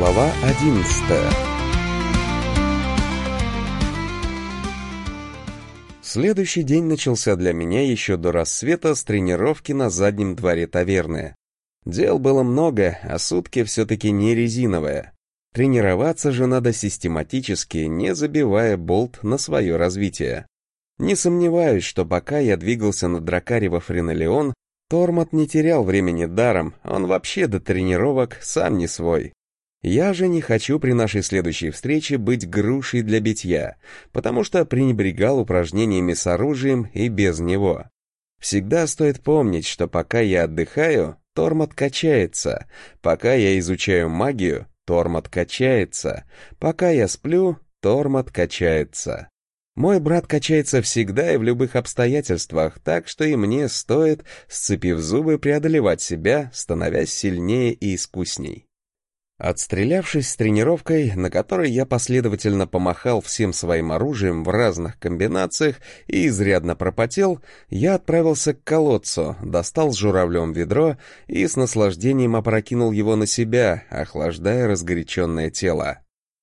Глава 11. Следующий день начался для меня еще до рассвета с тренировки на заднем дворе таверны. Дел было много, а сутки все-таки не резиновые. Тренироваться же надо систематически, не забивая болт на свое развитие. Не сомневаюсь, что пока я двигался на дракаре во Френолеон, Тормот не терял времени даром, он вообще до тренировок сам не свой. Я же не хочу при нашей следующей встрече быть грушей для битья, потому что пренебрегал упражнениями с оружием и без него. Всегда стоит помнить, что пока я отдыхаю, Тормот качается, пока я изучаю магию, Тормот качается, пока я сплю, Тормот качается. Мой брат качается всегда и в любых обстоятельствах, так что и мне стоит, сцепив зубы, преодолевать себя, становясь сильнее и искусней. Отстрелявшись с тренировкой, на которой я последовательно помахал всем своим оружием в разных комбинациях и изрядно пропотел, я отправился к колодцу, достал с журавлем ведро и с наслаждением опрокинул его на себя, охлаждая разгоряченное тело.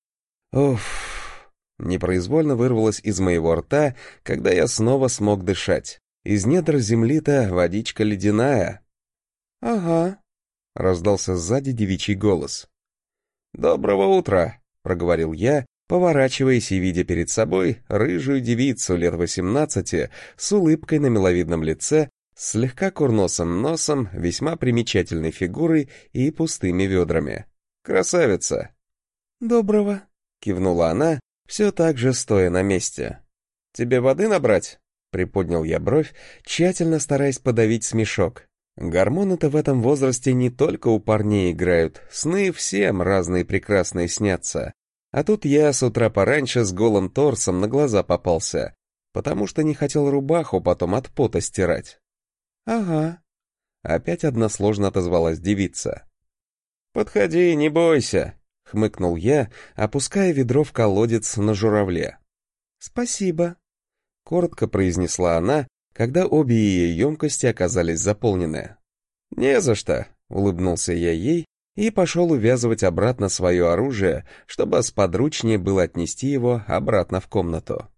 Уф! Непроизвольно вырвалось из моего рта, когда я снова смог дышать. Из недр земли-то водичка ледяная. «Ага», — раздался сзади девичий голос. «Доброго утра», — проговорил я, поворачиваясь и видя перед собой рыжую девицу лет 18 с улыбкой на миловидном лице, с слегка курносым носом, весьма примечательной фигурой и пустыми ведрами. «Красавица!» «Доброго», — кивнула она, все так же стоя на месте. «Тебе воды набрать?» — приподнял я бровь, тщательно стараясь подавить смешок. Гормоны-то в этом возрасте не только у парней играют, сны всем разные прекрасные снятся. А тут я с утра пораньше с голым торсом на глаза попался, потому что не хотел рубаху потом от пота стирать. «Ага», — опять односложно отозвалась девица. «Подходи, не бойся», — хмыкнул я, опуская ведро в колодец на журавле. «Спасибо», — коротко произнесла она, когда обе ее емкости оказались заполнены. «Не за что», — улыбнулся я ей и пошел увязывать обратно свое оружие, чтобы сподручнее было отнести его обратно в комнату.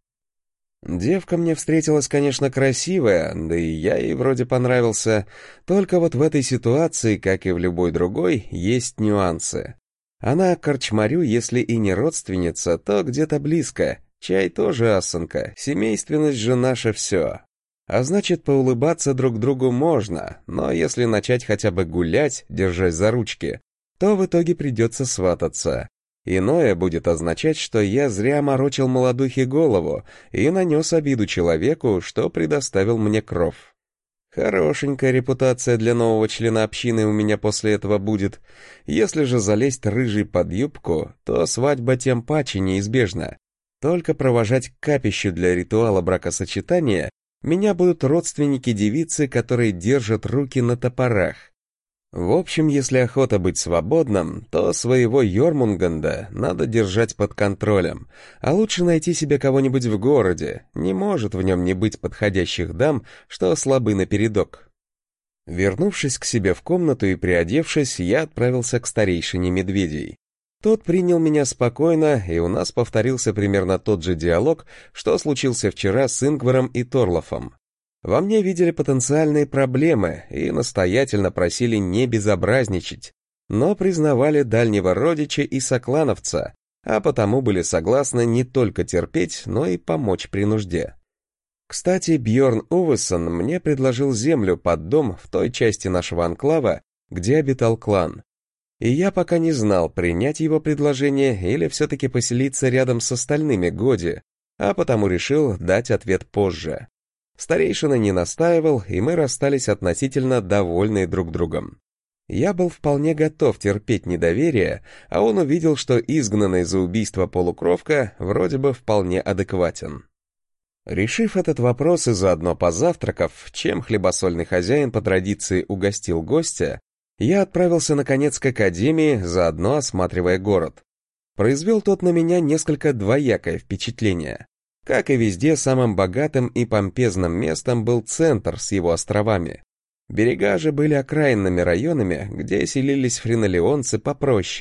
Девка мне встретилась, конечно, красивая, да и я ей вроде понравился, только вот в этой ситуации, как и в любой другой, есть нюансы. Она корчмарю, если и не родственница, то где-то близко, чай тоже асанка, семейственность же наше все. А значит, поулыбаться друг другу можно, но если начать хотя бы гулять, держась за ручки, то в итоге придется свататься. Иное будет означать, что я зря морочил молодухе голову и нанес обиду человеку, что предоставил мне кров. Хорошенькая репутация для нового члена общины у меня после этого будет. Если же залезть рыжий под юбку, то свадьба тем паче неизбежна. Только провожать к капищу для ритуала бракосочетания меня будут родственники девицы, которые держат руки на топорах. В общем, если охота быть свободным, то своего Йормунганда надо держать под контролем, а лучше найти себе кого-нибудь в городе, не может в нем не быть подходящих дам, что слабы напередок. Вернувшись к себе в комнату и приодевшись, я отправился к старейшине медведей. Тот принял меня спокойно, и у нас повторился примерно тот же диалог, что случился вчера с Ингваром и Торлофом. Во мне видели потенциальные проблемы и настоятельно просили не безобразничать, но признавали дальнего родича и соклановца, а потому были согласны не только терпеть, но и помочь при нужде. Кстати, Бьорн Увессон мне предложил землю под дом в той части нашего анклава, где обитал клан. И я пока не знал, принять его предложение или все-таки поселиться рядом с остальными Годи, а потому решил дать ответ позже. Старейшина не настаивал, и мы расстались относительно довольные друг другом. Я был вполне готов терпеть недоверие, а он увидел, что изгнанный за убийство полукровка вроде бы вполне адекватен. Решив этот вопрос и заодно позавтракав, чем хлебосольный хозяин по традиции угостил гостя, я отправился наконец к академии, заодно осматривая город. Произвел тот на меня несколько двоякое впечатление. Как и везде, самым богатым и помпезным местом был центр с его островами. Берега же были окраинными районами, где селились френолеонцы попроще,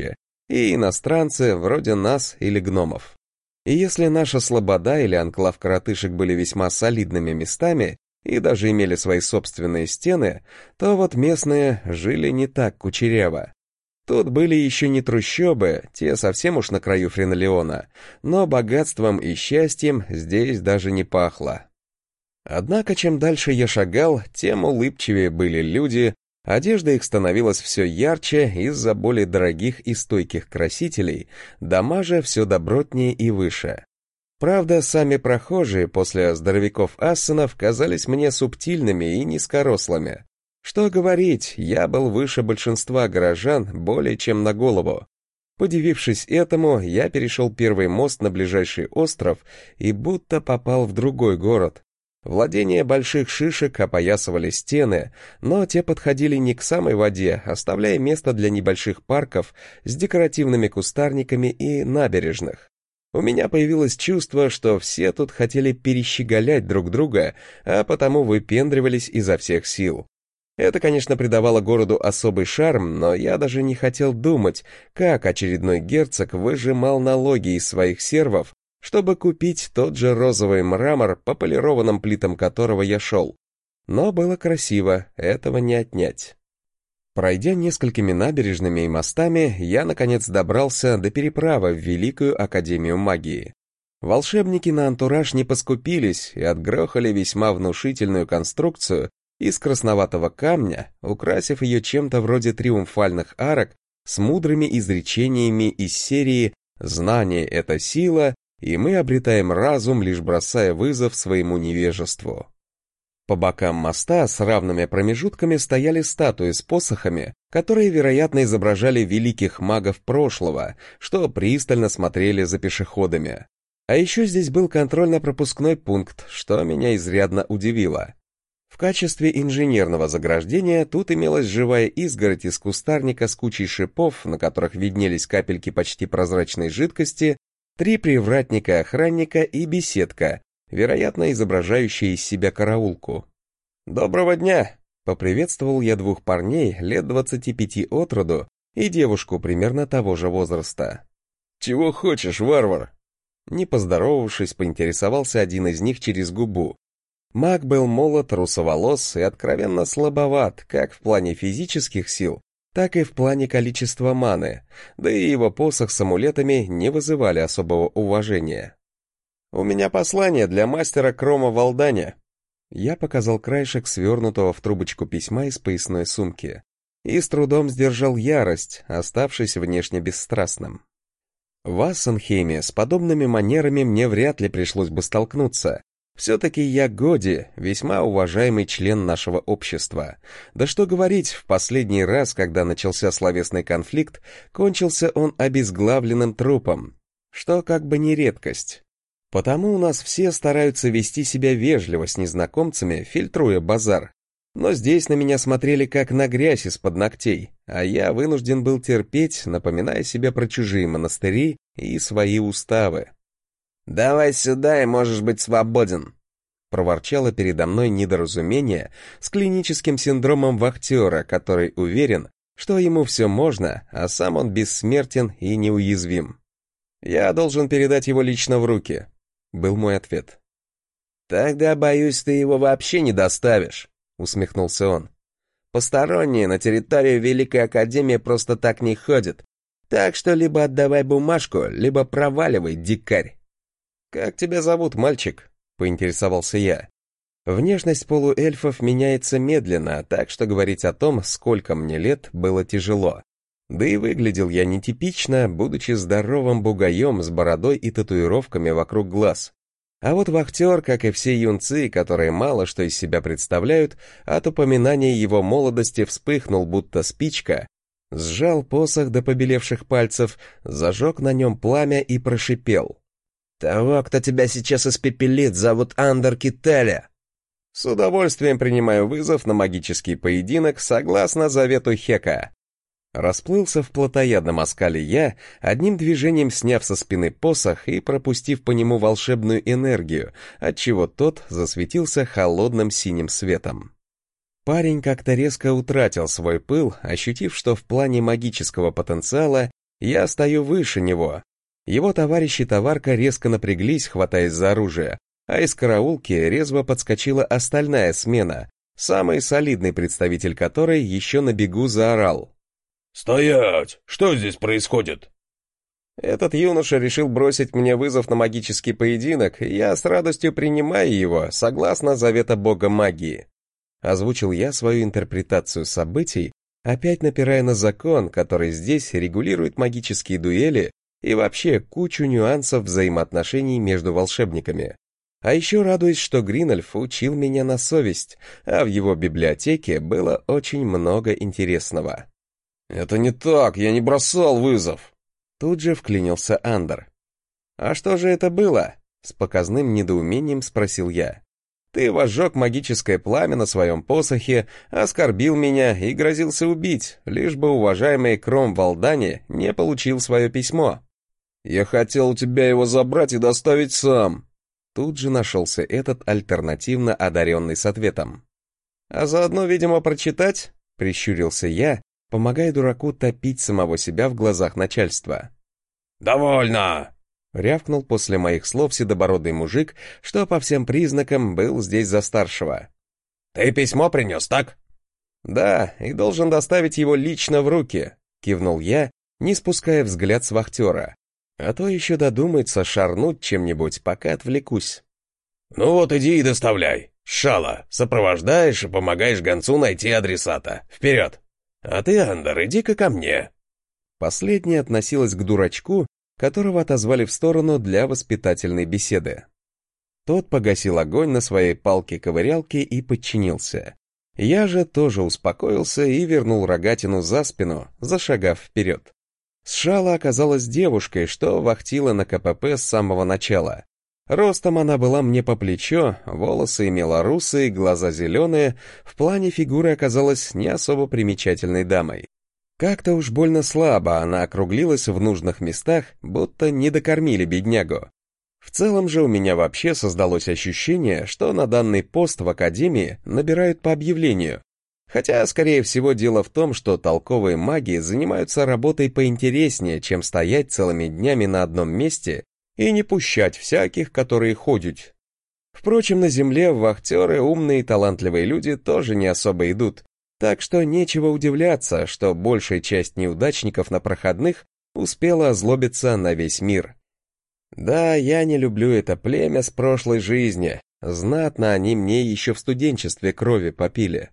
и иностранцы вроде нас или гномов. И если наша слобода или анклав коротышек были весьма солидными местами и даже имели свои собственные стены, то вот местные жили не так кучеряво. Тут были еще не трущобы, те совсем уж на краю Френолеона, но богатством и счастьем здесь даже не пахло. Однако, чем дальше я шагал, тем улыбчивее были люди, одежда их становилась все ярче из-за более дорогих и стойких красителей, дома же все добротнее и выше. Правда, сами прохожие после здоровяков-ассенов казались мне субтильными и низкорослыми. Что говорить, я был выше большинства горожан более чем на голову. Подивившись этому, я перешел первый мост на ближайший остров и будто попал в другой город. Владения больших шишек опоясывали стены, но те подходили не к самой воде, оставляя место для небольших парков с декоративными кустарниками и набережных. У меня появилось чувство, что все тут хотели перещеголять друг друга, а потому выпендривались изо всех сил. Это, конечно, придавало городу особый шарм, но я даже не хотел думать, как очередной герцог выжимал налоги из своих сервов, чтобы купить тот же розовый мрамор, по полированным плитам которого я шел. Но было красиво, этого не отнять. Пройдя несколькими набережными и мостами, я, наконец, добрался до переправы в Великую Академию Магии. Волшебники на антураж не поскупились и отгрохали весьма внушительную конструкцию из красноватого камня, украсив ее чем-то вроде триумфальных арок с мудрыми изречениями из серии «Знание — это сила», и мы обретаем разум, лишь бросая вызов своему невежеству. По бокам моста с равными промежутками стояли статуи с посохами, которые, вероятно, изображали великих магов прошлого, что пристально смотрели за пешеходами. А еще здесь был контрольно-пропускной пункт, что меня изрядно удивило. В качестве инженерного заграждения тут имелась живая изгородь из кустарника с кучей шипов, на которых виднелись капельки почти прозрачной жидкости, 3 привратника-охранника и беседка, вероятно, изображающая из себя караулку. «Доброго дня!» — поприветствовал я 2 парней лет 25 от роду и девушку примерно того же возраста. «Чего хочешь, варвар?» Не поздоровавшись, поинтересовался один из них через губу. Маг был молод, русоволос и откровенно слабоват, как в плане физических сил, так и в плане количества маны, да и его посох с амулетами не вызывали особого уважения. «У меня послание для мастера Крома Валданя». Я показал краешек свернутого в трубочку письма из поясной сумки и с трудом сдержал ярость, оставшись внешне бесстрастным. В Ассенхейме с подобными манерами мне вряд ли пришлось бы столкнуться. Все-таки я Годи, весьма уважаемый член нашего общества. Да что говорить, в последний раз, когда начался словесный конфликт, кончился он обезглавленным трупом, что как бы не редкость. Потому у нас все стараются вести себя вежливо с незнакомцами, фильтруя базар. Но здесь на меня смотрели как на грязь из-под ногтей, а я вынужден был терпеть, напоминая себе про чужие монастыри и свои уставы. «Давай сюда, и можешь быть свободен», — проворчало передо мной недоразумение с клиническим синдромом вахтера, который уверен, что ему все можно, а сам он бессмертен и неуязвим. «Я должен передать его лично в руки», — был мой ответ. «Тогда, боюсь, ты его вообще не доставишь», — усмехнулся он. «Посторонние на территорию Великой Академии просто так не ходят, так что либо отдавай бумажку, либо проваливай, дикарь». «Как тебя зовут, мальчик?» — поинтересовался я. Внешность полуэльфов меняется медленно, так что говорить о том, сколько мне лет, было тяжело. Да и выглядел я нетипично, будучи здоровым бугаем с бородой и татуировками вокруг глаз. А вот вахтер, как и все юнцы, которые мало что из себя представляют, от упоминания его молодости вспыхнул, будто спичка, сжал посох до побелевших пальцев, зажег на нем пламя и прошипел: «Того, кто тебя сейчас испепелит, зовут Андер Кителя». «С удовольствием принимаю вызов на магический поединок согласно завету Хека». Расплылся в плотоядном оскале я, одним движением сняв со спины посох и пропустив по нему волшебную энергию, отчего тот засветился холодным синим светом. Парень как-то резко утратил свой пыл, ощутив, что в плане магического потенциала Я стою выше него. Его товарищ и товарка резко напряглись, хватаясь за оружие, а из караулки резво подскочила остальная смена, самый солидный представитель которой еще на бегу заорал. «Стоять! Что здесь происходит?» Этот юноша решил бросить мне вызов на магический поединок, и я с радостью принимаю его, согласно завета бога магии. Озвучил я свою интерпретацию событий, опять напирая на закон, который здесь регулирует магические дуэли и вообще кучу нюансов взаимоотношений между волшебниками. А еще радуюсь, что Гринольф учил меня на совесть, а в его библиотеке было очень много интересного. «Это не так, я не бросал вызов!» Тут же вклинился Андер. «А что же это было?» — с показным недоумением спросил я. «Ты возжег магическое пламя на своем посохе, оскорбил меня и грозился убить, лишь бы уважаемый Кром Валдани не получил свое письмо». «Я хотел у тебя его забрать и доставить сам». Тут же нашелся этот альтернативно одаренный с ответом. «А заодно, видимо, прочитать?» — прищурился я, помогая дураку топить самого себя в глазах начальства. «Довольно!» — рявкнул после моих слов седобородый мужик, что по всем признакам был здесь за старшего. «Ты письмо принес, так?» «Да, и должен доставить его лично в руки», — кивнул я, не спуская взгляд с вахтера. «А то еще додумается шарнуть чем-нибудь, пока отвлекусь». «Ну вот иди и доставляй. Шала, сопровождаешь и помогаешь гонцу найти адресата. Вперед! А ты, Андер, иди-ка ко мне». Последняя относилась к дурачку, которого отозвали в сторону для воспитательной беседы. Тот погасил огонь на своей палке-ковырялке и подчинился. Я же тоже успокоился и вернул рогатину за спину, зашагав вперед. Шала оказалась девушкой, что вахтила на КПП с самого начала. Ростом она была мне по плечо, волосы имела русые, глаза зеленые, в плане фигуры оказалась не особо примечательной дамой. Как-то уж больно слабо она округлилась в нужных местах, будто не докормили беднягу. В целом же у меня вообще создалось ощущение, что на данный пост в академии набирают по объявлению. Хотя, скорее всего, дело в том, что толковые маги занимаются работой поинтереснее, чем стоять целыми днями на одном месте и не пущать всяких, которые ходят. Впрочем, на земле в вахтеры умные и талантливые люди тоже не особо идут, так что нечего удивляться, что большая часть неудачников на проходных успела озлобиться на весь мир. Да, я не люблю это племя с прошлой жизни, знатно они мне еще в студенчестве крови попили.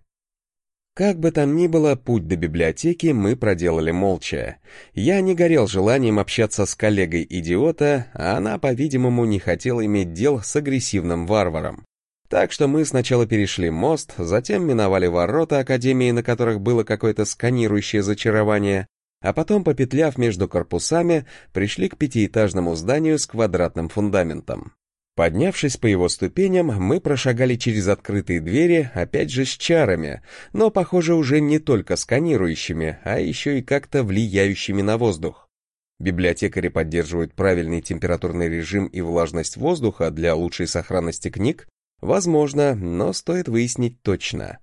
Как бы там ни было, путь до библиотеки мы проделали молча. Я не горел желанием общаться с коллегой идиота, а она, по-видимому, не хотела иметь дел с агрессивным варваром. Так что мы сначала перешли мост, затем миновали ворота академии, на которых было какое-то сканирующее зачарование, а потом, попетляв между корпусами, пришли к пятиэтажному зданию с квадратным фундаментом. Поднявшись по его ступеням, мы прошагали через открытые двери, опять же с чарами, но, похоже, уже не только сканирующими, а еще и как-то влияющими на воздух. Библиотекари поддерживают правильный температурный режим и влажность воздуха для лучшей сохранности книг? Возможно, но стоит выяснить точно.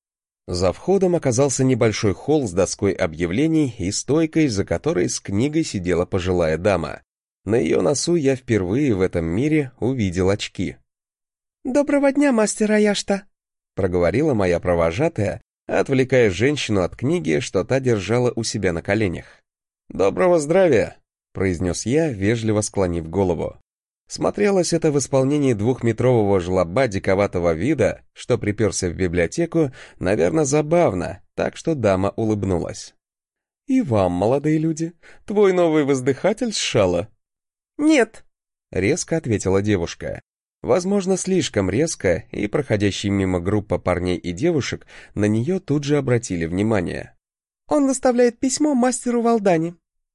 За входом оказался небольшой холл с доской объявлений и стойкой, за которой с книгой сидела пожилая дама. На ее носу я впервые в этом мире увидел очки. «Доброго дня, мастер Аяшта», — проговорила моя провожатая, отвлекая женщину от книги, что та держала у себя на коленях. «Доброго здравия», — произнес я, вежливо склонив голову. Смотрелось это в исполнении двухметрового жлоба диковатого вида, что приперся в библиотеку, наверное, забавно, так что дама улыбнулась. «И вам, молодые люди, твой новый воздыхатель сшала?» «Нет», — резко ответила девушка. Возможно, слишком резко, и проходящие мимо группа парней и девушек на нее тут же обратили внимание. «Он доставляет письмо мастеру Валдани».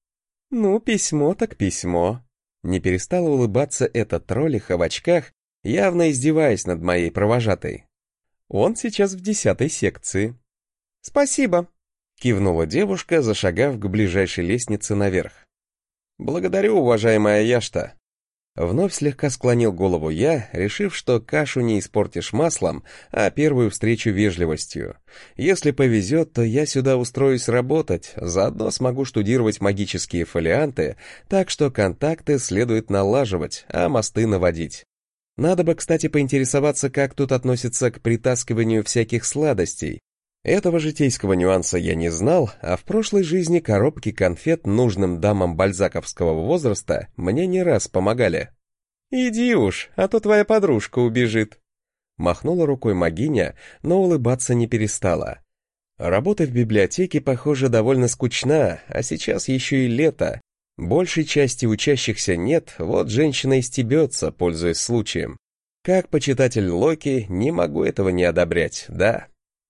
«Ну, письмо так письмо». Не перестала улыбаться эта троллиха в очках, явно издеваясь над моей провожатой. «Он сейчас в 10-й секции». «Спасибо», — кивнула девушка, зашагав к ближайшей лестнице наверх. «Благодарю, уважаемая Яшта». Вновь слегка склонил голову я, решив, что кашу не испортишь маслом, а первую встречу вежливостью. Если повезет, то я сюда устроюсь работать, заодно смогу штудировать магические фолианты, так что контакты следует налаживать, а мосты наводить. Надо бы, кстати, поинтересоваться, как тут относятся к притаскиванию всяких сладостей. Этого житейского нюанса я не знал, а в прошлой жизни коробки конфет нужным дамам бальзаковского возраста мне не раз помогали. «Иди уж, а то твоя подружка убежит», — махнула рукой могиня, но улыбаться не перестала. Работа в библиотеке, похоже, довольно скучна, а сейчас еще и лето. Большей части учащихся нет, вот женщина и стебется, пользуясь случаем. Как почитатель Локи, не могу этого не одобрять, да?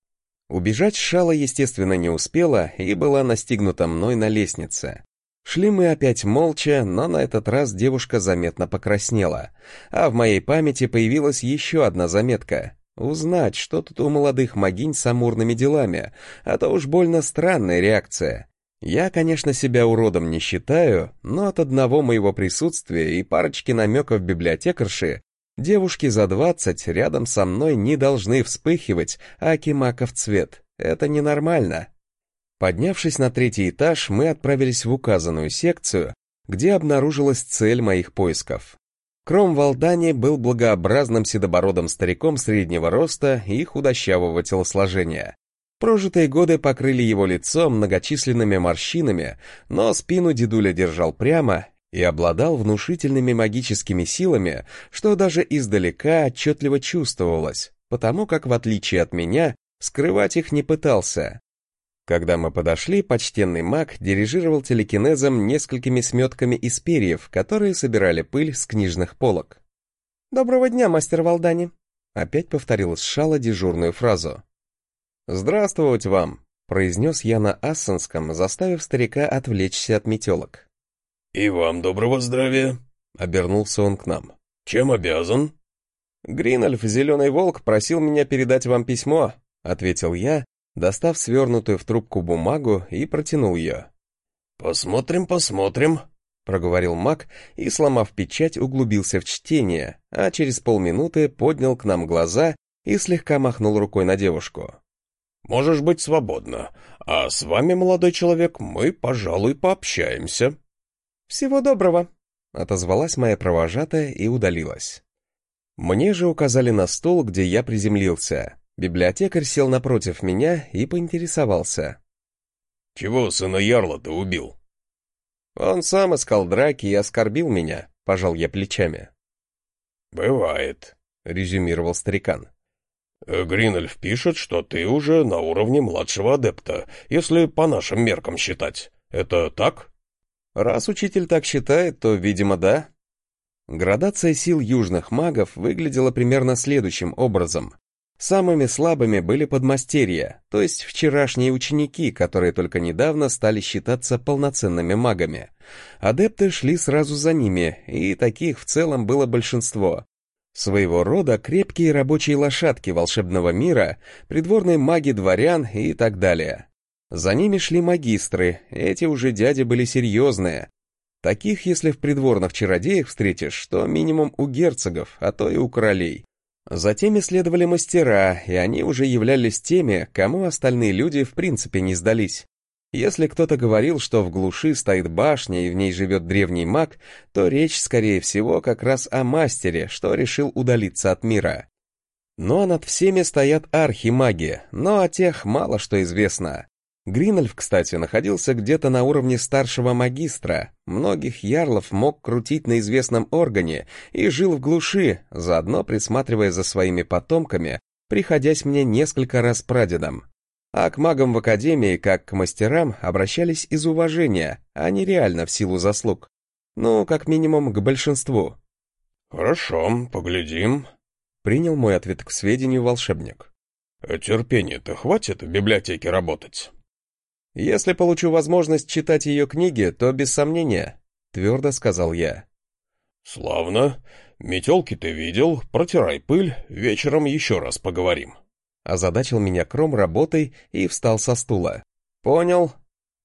Убежать Шала, естественно, не успела и была настигнута мной на лестнице. Шли мы опять молча, но на этот раз девушка заметно покраснела, а в моей памяти появилась еще одна заметка. Узнать, что тут у молодых могинь с амурными делами, а то уж больно странная реакция. Я, конечно, себя уродом не считаю, но от одного моего присутствия и парочки намеков библиотекарши девушки за 20 рядом со мной не должны вспыхивать, аки маков цвет. Это ненормально. Поднявшись на 3-й этаж, мы отправились в указанную секцию, где обнаружилась цель моих поисков. Кром Валдани был благообразным седобородым стариком среднего роста и худощавого телосложения. Прожитые годы покрыли его лицо многочисленными морщинами, но спину дедуля держал прямо и обладал внушительными магическими силами, что даже издалека отчетливо чувствовалось, потому как, в отличие от меня, скрывать их не пытался. Когда мы подошли, почтенный маг дирижировал телекинезом несколькими сметками из перьев, которые собирали пыль с книжных полок. «Доброго дня, мастер Валдани», — опять повторил Шала дежурную фразу. «Здравствовать вам», — произнес я на ассанском, заставив старика отвлечься от метелок. «И вам доброго здравия», — обернулся он к нам. «Чем обязан?» «Гринольф, Зеленый Волк, просил меня передать вам письмо», — ответил я, достав свернутую в трубку бумагу и протянул ее. «Посмотрим», — проговорил маг и, сломав печать, углубился в чтение, а через полминуты поднял к нам глаза и слегка махнул рукой на девушку. «Можешь быть свободна, а с вами, молодой человек, мы, пожалуй, пообщаемся». «Всего доброго», — отозвалась моя провожатая и удалилась. Мне же указали на стул, где я приземлился. Библиотекарь сел напротив меня и поинтересовался. «Чего сына Ярла ты убил?» «Он сам искал драки и оскорбил меня», — пожал я плечами. «Бывает», — резюмировал старикан. «Гринольф пишет, что ты уже на уровне младшего адепта, если по нашим меркам считать. Это так?» «Раз учитель так считает, то, видимо, да». Градация сил южных магов выглядела примерно следующим образом. Самыми слабыми были подмастерья, то есть вчерашние ученики, которые только недавно стали считаться полноценными магами. Адепты шли сразу за ними, и таких в целом было большинство. Своего рода крепкие рабочие лошадки волшебного мира, придворные маги дворян и так далее. За ними шли магистры, эти уже дяди были серьезные. Таких, если в придворных чародеях встретишь, то минимум у герцогов, а то и у королей. Затем следовали мастера, и они уже являлись теми, кому остальные люди в принципе не сдались. Если кто-то говорил, что в глуши стоит башня и в ней живет древний маг, то речь, скорее всего, как раз о мастере, что решил удалиться от мира. Ну а над всеми стоят архимаги, но о тех мало что известно. Гринольф, кстати, находился где-то на уровне старшего магистра, многих ярлов мог крутить на известном органе и жил в глуши, заодно присматривая за своими потомками, приходясь мне несколько раз прадедом. А к магам в академии, как к мастерам, обращались из уважения, а не реально в силу заслуг. Ну, как минимум, к большинству. «Хорошо, поглядим», — принял мой ответ к сведению волшебник. «Терпения-то хватит в библиотеке работать?» «Если получу возможность читать ее книги, то без сомнения», — твердо сказал я. «Славно. Метелки ты видел, протирай пыль, вечером еще раз поговорим». Озадачил меня Кром работой и встал со стула. «Понял»,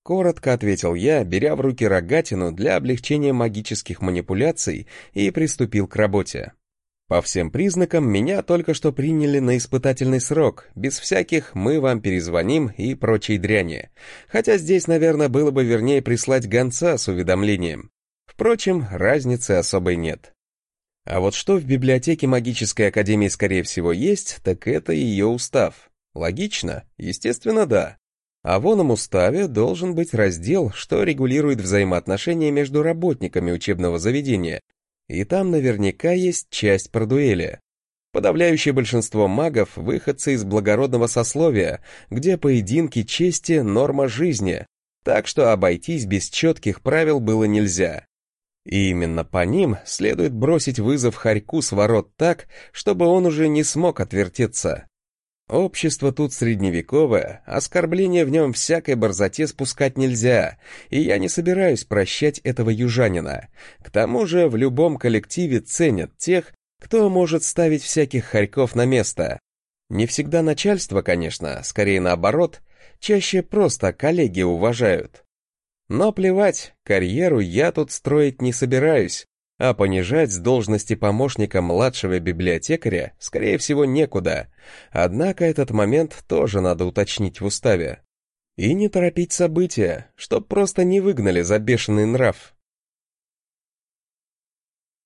Коротко ответил я, беря в руки рогатину для облегчения магических манипуляций, и приступил к работе. По всем признакам, меня только что приняли на испытательный срок, без всяких «мы вам перезвоним» и прочей дряни. Хотя здесь, наверное, было бы вернее прислать гонца с уведомлением. Впрочем, разницы особой нет. А вот что в библиотеке магической академии, скорее всего, есть, так это ее устав. Логично? Естественно, да. А в оном уставе должен быть раздел, что регулирует взаимоотношения между работниками учебного заведения, и там наверняка есть часть про дуэли. Подавляющее большинство магов — выходцы из благородного сословия, где поединки чести — норма жизни, так что обойтись без четких правил было нельзя. И именно по ним следует бросить вызов хорьку с ворот так, чтобы он уже не смог отвертеться. Общество тут средневековое, оскорбления в нем всякой борзоте спускать нельзя, и я не собираюсь прощать этого южанина. К тому же в любом коллективе ценят тех, кто может ставить всяких хорьков на место. Не всегда начальство, конечно, скорее наоборот, чаще просто коллеги уважают. Но плевать, карьеру я тут строить не собираюсь, а понижать с должности помощника младшего библиотекаря, скорее всего, некуда. Однако этот момент тоже надо уточнить в уставе. И не торопить события, чтоб просто не выгнали за бешеный нрав.